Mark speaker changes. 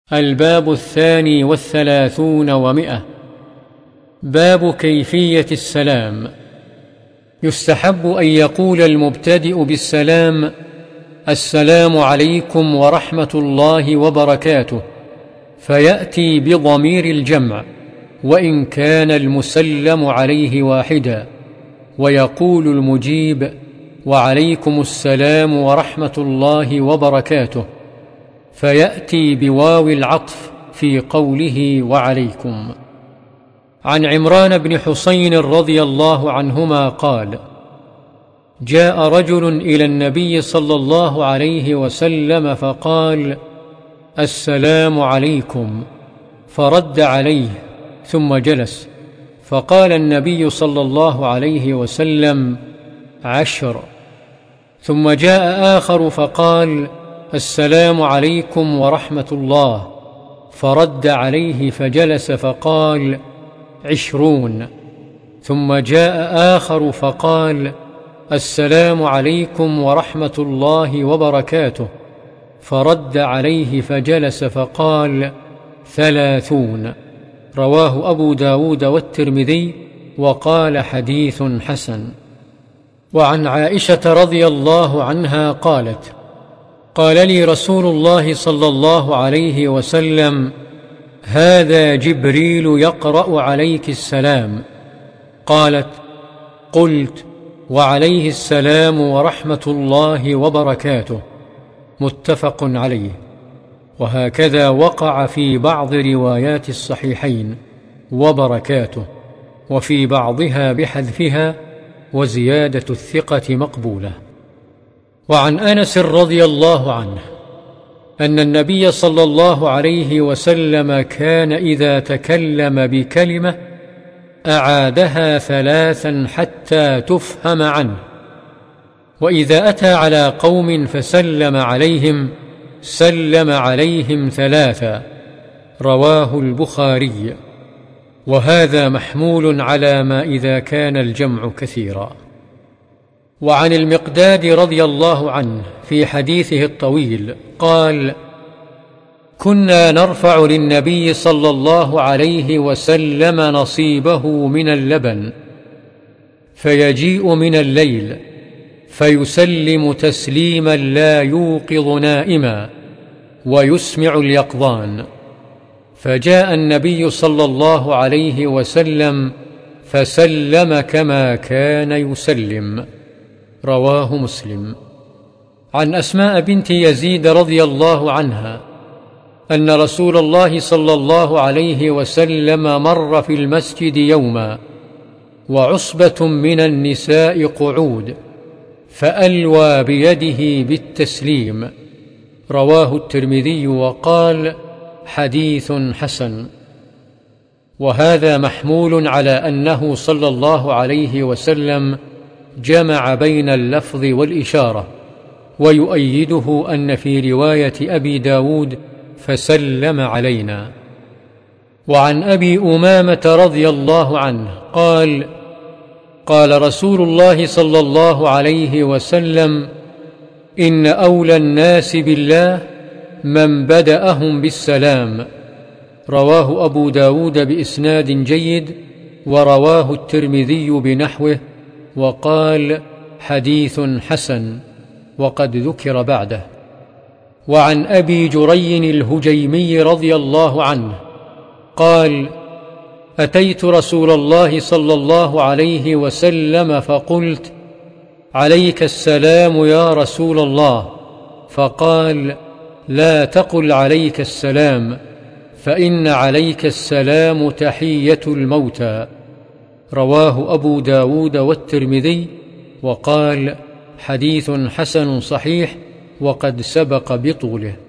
Speaker 1: الباب 32 و100. باب كيفية السلام. يستحب أن يقول المبتدئ بالسلام: السلام عليكم ورحمة الله وبركاته، فيأتي بضمير الجمع وإن كان المسلم عليه واحدا، ويقول المجيب: وعليكم السلام ورحمة الله وبركاته، فيأتي بواو العطف في قوله وعليكم. عن عمران بن حسين رضي الله عنهما قال: جاء رجل إلى النبي صلى الله عليه وسلم فقال: السلام عليكم، فرد عليه ثم جلس، فقال النبي صلى الله عليه وسلم: 10. ثم جاء آخر فقال: السلام عليكم ورحمة الله، فرد عليه فجلس فقال: 20. ثم جاء آخر فقال: السلام عليكم ورحمة الله وبركاته، فرد عليه فجلس فقال: 30. رواه أبو داود والترمذي وقال: حديث حسن. وعن عائشة رضي الله عنها قالت: قال لي رسول الله صلى الله عليه وسلم: هذا جبريل يقرأ عليك السلام. قالت: قلت: وعليه السلام ورحمة الله وبركاته. متفق عليه. وهكذا وقع في بعض روايات الصحيحين وبركاته، وفي بعضها بحذفها، وزيادة الثقة مقبولة. وعن أنس رضي الله عنه أن النبي صلى الله عليه وسلم كان إذا تكلم بكلمة أعادها 3 حتى تفهم عنه، وإذا أتى على قوم فسلم عليهم سلم عليهم 3. رواه البخاري. وهذا محمول على ما إذا كان الجمع كثيرا. وعن المقداد رضي الله عنه في حديثه الطويل قال: كنا نرفع للنبي صلى الله عليه وسلم نصيبه من اللبن، فيجيء من الليل فيسلم تسليما لا يوقظ نائما ويسمع اليقظان، فجاء النبي صلى الله عليه وسلم فسلم كما كان يسلم. رواه مسلم. عن أسماء بنت يزيد رضي الله عنها أن رسول الله صلى الله عليه وسلم مر في المسجد يوما وعصبة من النساء قعود، فألوى بيده بالتسليم. رواه الترمذي وقال: حديث حسن. وهذا محمول على أنه صلى الله عليه وسلم جمع بين اللفظ والإشارة، ويؤيده أن في رواية أبي داود: فسلم علينا. وعن أبي أمامة رضي الله عنه قال: قال رسول الله صلى الله عليه وسلم: إن أولى الناس بالله من بدأهم بالسلام. رواه أبو داود بإسناد جيد، ورواه الترمذي بنحوه وقال: حديث حسن، وقد ذكر بعده. وعن أبي جري الهجيمي رضي الله عنه قال: أتيت رسول الله صلى الله عليه وسلم فقلت: عليك السلام يا رسول الله، فقال: لا تقل عليك السلام، فإن عليك السلام تحية الموتى. رواه أبو داود والترمذي وقال: حديث حسن صحيح، وقد سبق بطوله.